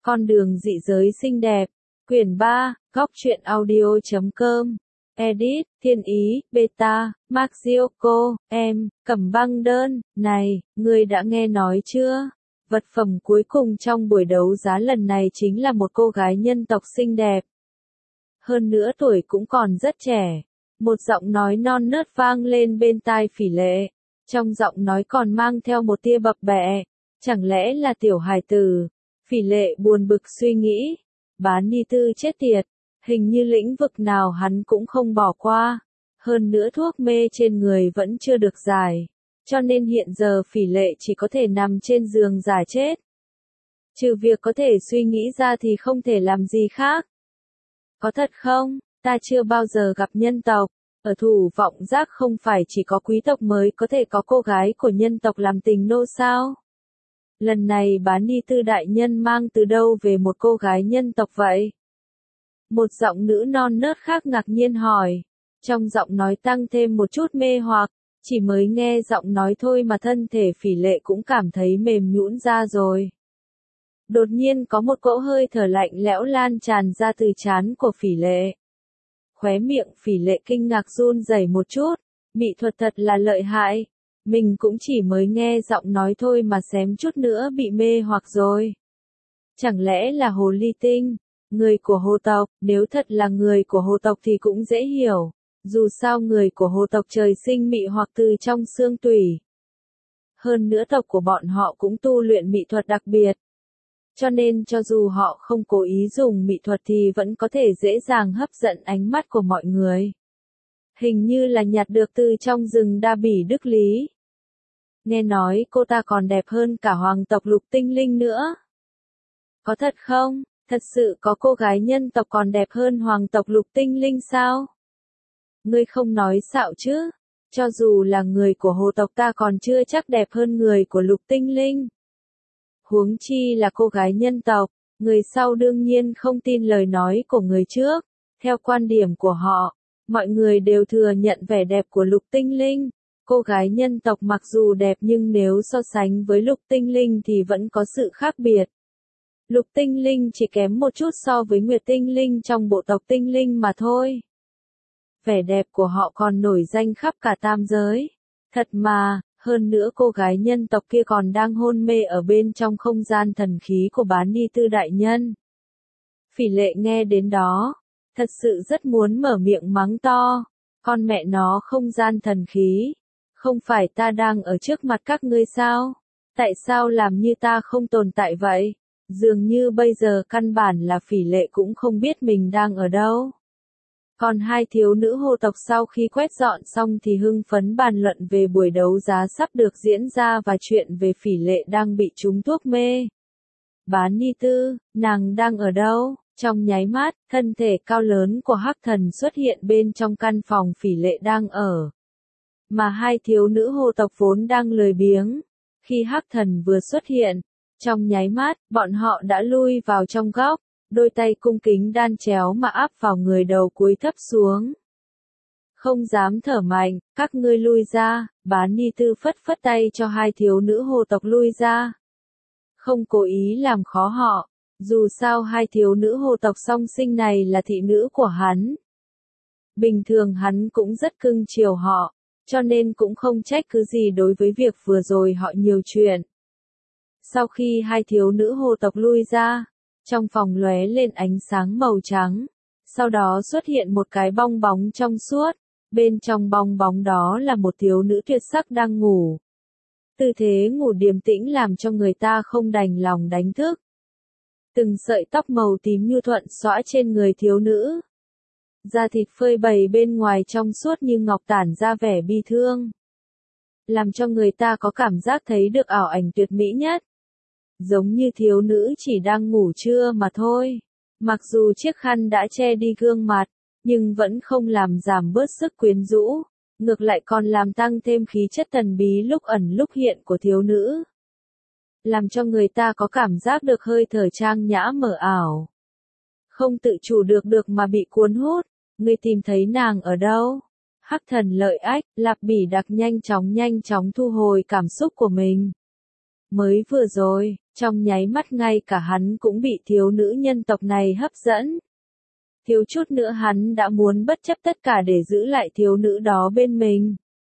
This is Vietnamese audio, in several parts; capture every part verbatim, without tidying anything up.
Con đường dị giới xinh đẹp. Quyển ba, góc truyện audio chấm com. Edit, Thiên Ý, Beta, Maxioko, em, Cẩm Băng Đơn. Này, ngươi đã nghe nói chưa? Vật phẩm cuối cùng trong buổi đấu giá lần này chính là một cô gái nhân tộc xinh đẹp. Hơn nữa tuổi cũng còn rất trẻ. Một giọng nói non nớt vang lên bên tai Phỉ Lệ. Trong giọng nói còn mang theo một tia bập bẹ. Chẳng lẽ là tiểu hài tử? Phỉ Lệ buồn bực suy nghĩ. Bán ni tư chết tiệt. Hình như lĩnh vực nào hắn cũng không bỏ qua. Hơn nữa thuốc mê trên người vẫn chưa được giải. Cho nên hiện giờ Phỉ Lệ chỉ có thể nằm trên giường giả chết. Trừ việc có thể suy nghĩ ra thì không thể làm gì khác. Có thật không? Ta chưa bao giờ gặp nhân tộc. Ở Thủ Vọng Giác không phải chỉ có quý tộc mới có thể có cô gái của nhân tộc làm tình nô sao? Lần này Bán Ni Tư đại nhân mang từ đâu về một cô gái nhân tộc vậy? Một giọng nữ non nớt khác ngạc nhiên hỏi. Trong giọng nói tăng thêm một chút mê hoặc, chỉ mới nghe giọng nói thôi mà thân thể Phỉ Lệ cũng cảm thấy mềm nhũn ra rồi. Đột nhiên có một cỗ hơi thở lạnh lẽo lan tràn ra từ trán của Phỉ Lệ. Khóe miệng Phỉ Lệ kinh ngạc run rẩy một chút, mỹ thuật thật là lợi hại. Mình cũng chỉ mới nghe giọng nói thôi mà xém chút nữa bị mê hoặc rồi. Chẳng lẽ là hồ ly tinh, người của hồ tộc? Nếu thật là người của hồ tộc thì cũng dễ hiểu. Dù sao người của hồ tộc trời sinh mị hoặc từ trong xương tủy. Hơn nữa tộc của bọn họ cũng tu luyện mỹ thuật đặc biệt. Cho nên cho dù họ không cố ý dùng mỹ thuật thì vẫn có thể dễ dàng hấp dẫn ánh mắt của mọi người. Hình như là nhặt được từ trong rừng Đa Bỉ Đức Lý. Nghe nói cô ta còn đẹp hơn cả hoàng tộc Lục Tinh Linh nữa. Có thật không? Thật sự có cô gái nhân tộc còn đẹp hơn hoàng tộc Lục Tinh Linh sao? Ngươi không nói xạo chứ? Cho dù là người của hồ tộc ta còn chưa chắc đẹp hơn người của Lục Tinh Linh. Huống chi là cô gái nhân tộc, người sau đương nhiên không tin lời nói của người trước. Theo quan điểm của họ, mọi người đều thừa nhận vẻ đẹp của Lục Tinh Linh. Cô gái nhân tộc mặc dù đẹp nhưng nếu so sánh với Lục Tinh Linh thì vẫn có sự khác biệt. Lục Tinh Linh chỉ kém một chút so với Nguyệt Tinh Linh trong bộ tộc Tinh Linh mà thôi. Vẻ đẹp của họ còn nổi danh khắp cả tam giới. Thật mà, hơn nữa cô gái nhân tộc kia còn đang hôn mê ở bên trong không gian thần khí của Bán Ni Tư đại nhân. Phỉ Lệ nghe đến đó, thật sự rất muốn mở miệng mắng to. Con mẹ nó không gian thần khí. Không phải ta đang ở trước mặt các ngươi sao? Tại sao làm như ta không tồn tại vậy? Dường như bây giờ căn bản là Phỉ Lệ cũng không biết mình đang ở đâu. Còn hai thiếu nữ hồ tộc sau khi quét dọn xong thì hưng phấn bàn luận về buổi đấu giá sắp được diễn ra và chuyện về Phỉ Lệ đang bị trúng thuốc mê. Bán Ni Tư, nàng đang ở đâu? Trong nháy mắt, thân thể cao lớn của Hắc Thần xuất hiện bên trong căn phòng Phỉ Lệ đang ở. Mà hai thiếu nữ hồ tộc vốn đang lười biếng. Khi Hắc Thần vừa xuất hiện, trong nháy mắt, bọn họ đã lui vào trong góc. Đôi tay cung kính đan chéo mà áp vào người đầu cúi thấp xuống. Không dám thở mạnh, các ngươi lui ra. Bán Ni Tư phất phất tay cho hai thiếu nữ hồ tộc lui ra. Không cố ý làm khó họ, dù sao hai thiếu nữ hồ tộc song sinh này là thị nữ của hắn. Bình thường hắn cũng rất cưng chiều họ, cho nên cũng không trách cứ gì đối với việc vừa rồi họ nhiều chuyện. Sau khi hai thiếu nữ hồ tộc lui ra, trong phòng lóe lên ánh sáng màu trắng, sau đó xuất hiện một cái bong bóng trong suốt, bên trong bong bóng đó là một thiếu nữ tuyệt sắc đang ngủ. Tư thế ngủ điềm tĩnh làm cho người ta không đành lòng đánh thức. Từng sợi tóc màu tím nhu thuận xõa trên người thiếu nữ. Da thịt phơi bày bên ngoài trong suốt như ngọc tản ra vẻ bi thương. Làm cho người ta có cảm giác thấy được ảo ảnh tuyệt mỹ nhất. Giống như thiếu nữ chỉ đang ngủ trưa mà thôi. Mặc dù chiếc khăn đã che đi gương mặt, nhưng vẫn không làm giảm bớt sức quyến rũ, ngược lại còn làm tăng thêm khí chất thần bí lúc ẩn lúc hiện của thiếu nữ. Làm cho người ta có cảm giác được hơi thở trang nhã mờ ảo. Không tự chủ được được mà bị cuốn hút, ngươi tìm thấy nàng ở đâu? Hắc Thần lợi ách, Lạp Bỉ Đặc nhanh chóng nhanh chóng thu hồi cảm xúc của mình. Mới vừa rồi, Trong nháy mắt ngay cả hắn cũng bị thiếu nữ nhân tộc này hấp dẫn. Thiếu chút nữa hắn đã muốn bất chấp tất cả để giữ lại thiếu nữ đó bên mình.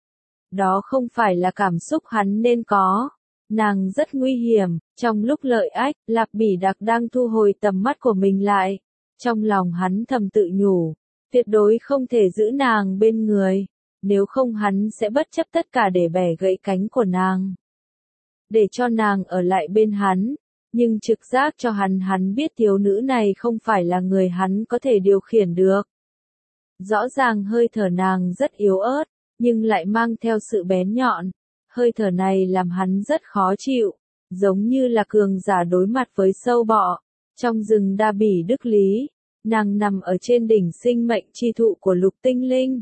Đó không phải là cảm xúc hắn nên có. Nàng rất nguy hiểm. Trong lúc Lợi Ách, Lạp Bỉ Đặc đang thu hồi tầm mắt của mình lại. Trong lòng hắn thầm tự nhủ. Tuyệt đối không thể giữ nàng bên người. Nếu không hắn sẽ bất chấp tất cả để bẻ gãy cánh của nàng. Để cho nàng ở lại bên hắn. Nhưng trực giác cho hắn hắn biết thiếu nữ này không phải là người hắn có thể điều khiển được. Rõ ràng hơi thở nàng rất yếu ớt, nhưng lại mang theo sự bén nhọn. Hơi thở này làm hắn rất khó chịu, giống như là cường giả đối mặt với sâu bọ. Trong rừng Đa Bỉ Đức Lý, nàng nằm ở trên đỉnh sinh mệnh chi thụ của Lục Tinh Linh.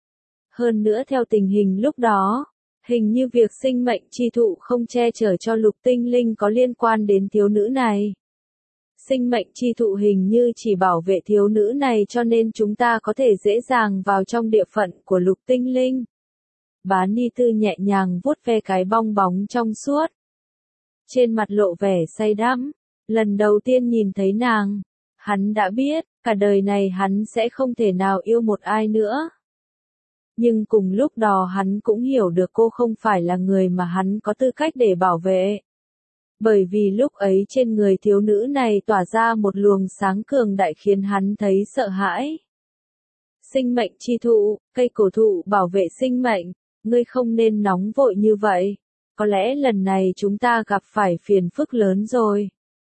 Hơn nữa theo tình hình lúc đó, hình như việc sinh mệnh chi thụ không che chở cho Lục Tinh Linh có liên quan đến thiếu nữ này. Sinh mệnh chi thụ hình như chỉ bảo vệ thiếu nữ này cho nên chúng ta có thể dễ dàng vào trong địa phận của Lục Tinh Linh. Bán Ni Tư nhẹ nhàng vuốt ve cái bong bóng trong suốt. Trên mặt lộ vẻ say đắm, lần đầu tiên nhìn thấy nàng, hắn đã biết, cả đời này hắn sẽ không thể nào yêu một ai nữa. Nhưng cùng lúc đó hắn cũng hiểu được cô không phải là người mà hắn có tư cách để bảo vệ. Bởi vì lúc ấy trên người thiếu nữ này tỏa ra một luồng sáng cường đại khiến hắn thấy sợ hãi. Sinh mệnh chi thụ, cây cổ thụ bảo vệ sinh mệnh, ngươi không nên nóng vội như vậy. Có lẽ lần này chúng ta gặp phải phiền phức lớn rồi.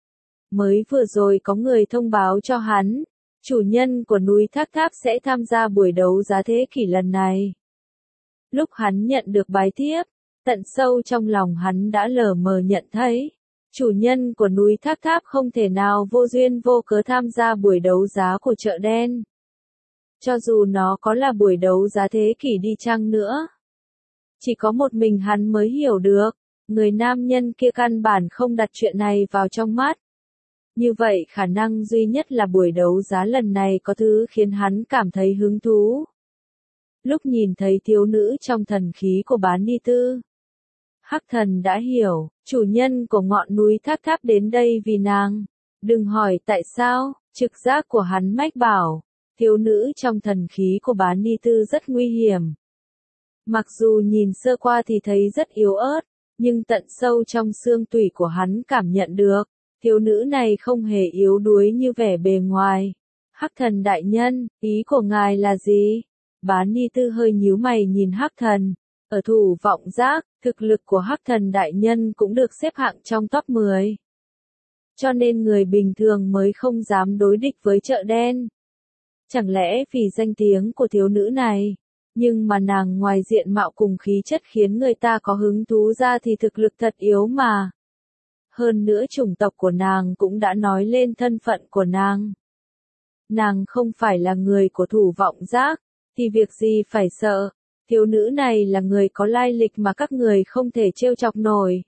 Mới vừa rồi có người thông báo cho hắn, chủ nhân của núi Thác Tháp sẽ tham gia buổi đấu giá thế kỷ lần này. Lúc hắn nhận được bài thiếp, tận sâu trong lòng hắn đã lờ mờ nhận thấy, chủ nhân của núi Thác Tháp không thể nào vô duyên vô cớ tham gia buổi đấu giá của chợ đen. Cho dù nó có là buổi đấu giá thế kỷ đi chăng nữa. Chỉ có một mình hắn mới hiểu được, người nam nhân kia căn bản không đặt chuyện này vào trong mắt. Như vậy khả năng duy nhất là buổi đấu giá lần này có thứ khiến hắn cảm thấy hứng thú. Lúc nhìn thấy thiếu nữ trong thần khí của Bán Ni Tư, Hắc Thần đã hiểu, chủ nhân của ngọn núi Thác Tháp đến đây vì nàng. Đừng hỏi tại sao, trực giác của hắn mách bảo, thiếu nữ trong thần khí của Bán Ni Tư rất nguy hiểm. Mặc dù nhìn sơ qua thì thấy rất yếu ớt, nhưng tận sâu trong xương tủy của hắn cảm nhận được, thiếu nữ này không hề yếu đuối như vẻ bề ngoài. Hắc Thần đại nhân, ý của ngài là gì? Bán Ni Tư hơi nhíu mày nhìn Hắc Thần. Ở Thủ Vọng Giác, thực lực của Hắc Thần đại nhân cũng được xếp hạng trong top mười. Cho nên người bình thường mới không dám đối địch với chợ đen. Chẳng lẽ vì danh tiếng của thiếu nữ này, nhưng mà nàng ngoài diện mạo cùng khí chất khiến người ta có hứng thú ra thì thực lực thật yếu mà. Hơn nữa chủng tộc của nàng cũng đã nói lên thân phận của nàng. Nàng không phải là người của Thủ Vọng Giác, thì việc gì phải sợ, thiếu nữ này là người có lai lịch mà các người không thể trêu chọc nổi.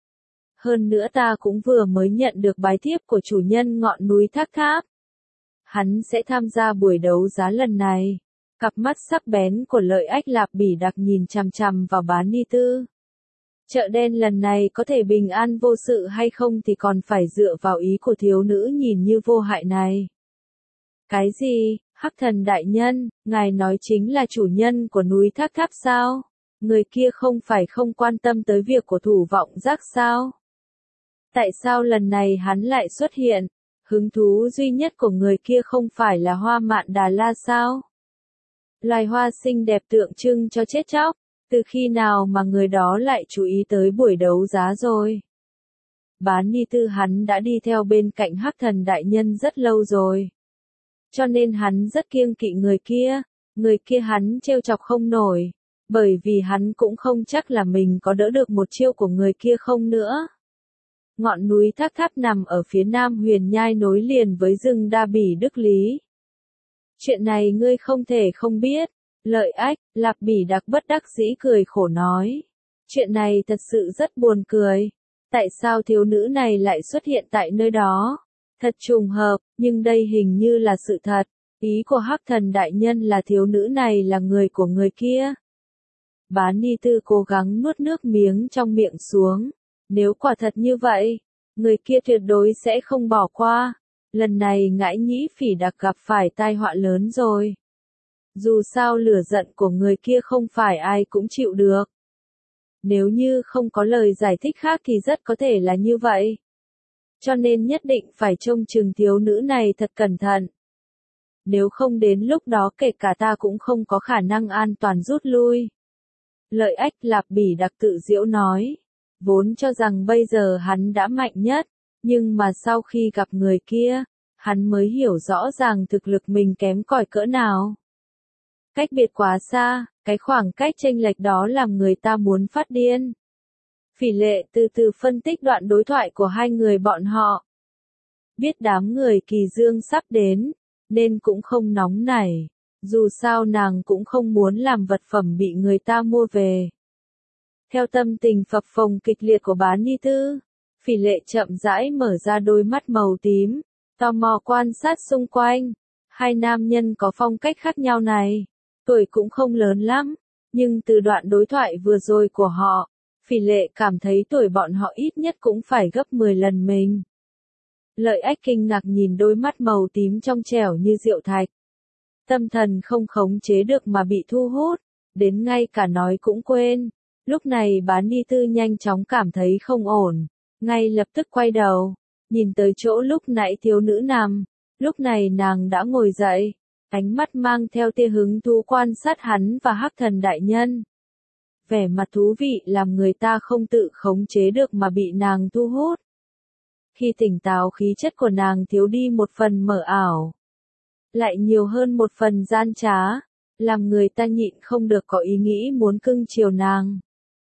Hơn nữa ta cũng vừa mới nhận được bài thiếp của chủ nhân ngọn núi Thác Tháp. Hắn sẽ tham gia buổi đấu giá lần này. Cặp mắt sắc bén của Lợi Ách Lạp Bỉ Đặc nhìn chằm chằm vào Bán Ni Tư. Chợ đen lần này có thể bình an vô sự hay không thì còn phải dựa vào ý của thiếu nữ nhìn như vô hại này. Cái gì, Hắc Thần đại nhân, ngài nói chính là chủ nhân của núi Thác Tháp sao? Người kia không phải không quan tâm tới việc của Thủ Vọng Giác sao? Tại sao lần này hắn lại xuất hiện? Hứng thú duy nhất của người kia không phải là hoa mạn Đà La sao? Loài hoa xinh đẹp tượng trưng cho chết chóc, từ khi nào mà người đó lại chú ý tới buổi đấu giá rồi? Bán Ni Tư hắn đã đi theo bên cạnh Hắc Thần đại nhân rất lâu rồi. Cho nên hắn rất kiêng kỵ người kia, người kia hắn trêu chọc không nổi, bởi vì hắn cũng không chắc là mình có đỡ được một chiêu của người kia không nữa. Ngọn núi Thác Tháp nằm ở phía nam Huyền Nhai nối liền với rừng Đa Bỉ Đức Lý. Chuyện này ngươi không thể không biết. Lợi Ách, Lạp Bỉ Đặc bất đắc dĩ cười khổ nói. Chuyện này thật sự rất buồn cười. Tại sao thiếu nữ này lại xuất hiện tại nơi đó? Thật trùng hợp, nhưng đây hình như là sự thật. Ý của Hắc Thần đại nhân là thiếu nữ này là người của người kia. Bán Ni Tư cố gắng nuốt nước miếng trong miệng xuống. Nếu quả thật như vậy, người kia tuyệt đối sẽ không bỏ qua. Lần này Ngãi Nhĩ Phỉ Đặc gặp phải tai họa lớn rồi. Dù sao lửa giận của người kia không phải ai cũng chịu được. Nếu như không có lời giải thích khác thì rất có thể là như vậy. Cho nên nhất định phải trông chừng thiếu nữ này thật cẩn thận. Nếu không đến lúc đó kể cả ta cũng không có khả năng an toàn rút lui. Lợi Ách Lạp Bỉ Đặc tự giễu nói. Vốn cho rằng bây giờ hắn đã mạnh nhất, nhưng mà sau khi gặp người kia, hắn mới hiểu rõ ràng thực lực mình kém cỏi cỡ nào. Cách biệt quá xa, cái khoảng cách chênh lệch đó làm người ta muốn phát điên. Phỉ Lệ từ từ phân tích đoạn đối thoại của hai người bọn họ. Biết đám người Kỳ Dương sắp đến, nên cũng không nóng nảy. Dù sao nàng cũng không muốn làm vật phẩm bị người ta mua về. Theo tâm tình phập phồng kịch liệt của Bán Ni Tư, Phỉ Lệ chậm rãi mở ra đôi mắt màu tím, tò mò quan sát xung quanh. Hai nam nhân có phong cách khác nhau này, tuổi cũng không lớn lắm, nhưng từ đoạn đối thoại vừa rồi của họ, Phỉ Lệ cảm thấy tuổi bọn họ ít nhất cũng phải gấp mười lần mình. Lợi Ách kinh ngạc nhìn đôi mắt màu tím trong trẻo như rượu thạch. Tâm thần không khống chế được mà bị thu hút, đến ngay cả nói cũng quên. Lúc này Bán Ni Tư nhanh chóng cảm thấy không ổn, ngay lập tức quay đầu, nhìn tới chỗ lúc nãy thiếu nữ nằm. Lúc này nàng đã ngồi dậy, ánh mắt mang theo tia hứng thú quan sát hắn và Hắc Thần đại nhân. Vẻ mặt thú vị làm người ta không tự khống chế được mà bị nàng thu hút. Khi tỉnh táo khí chất của nàng thiếu đi một phần mờ ảo, lại nhiều hơn một phần gian trá, làm người ta nhịn không được có ý nghĩ muốn cưng chiều nàng.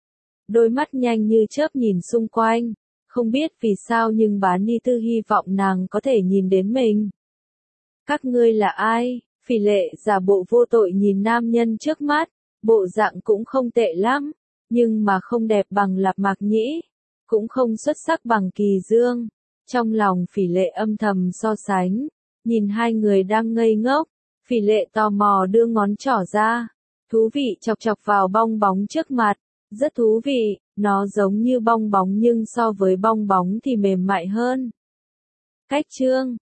Đôi mắt nhanh như chớp nhìn xung quanh, không biết vì sao nhưng Bán Ni Tư hy vọng nàng có thể nhìn đến mình. Các ngươi là ai? Phỉ Lệ giả bộ vô tội nhìn nam nhân trước mắt, bộ dạng cũng không tệ lắm, nhưng mà không đẹp bằng Lạp Mạc Nhĩ, cũng không xuất sắc bằng Kỳ Dương. Trong lòng Phỉ Lệ âm thầm so sánh, nhìn hai người đang ngây ngốc, Phỉ Lệ tò mò đưa ngón trỏ ra, thú vị chọc chọc vào bong bóng trước mặt, rất thú vị, nó giống như bong bóng nhưng so với bong bóng thì mềm mại hơn. Cách chương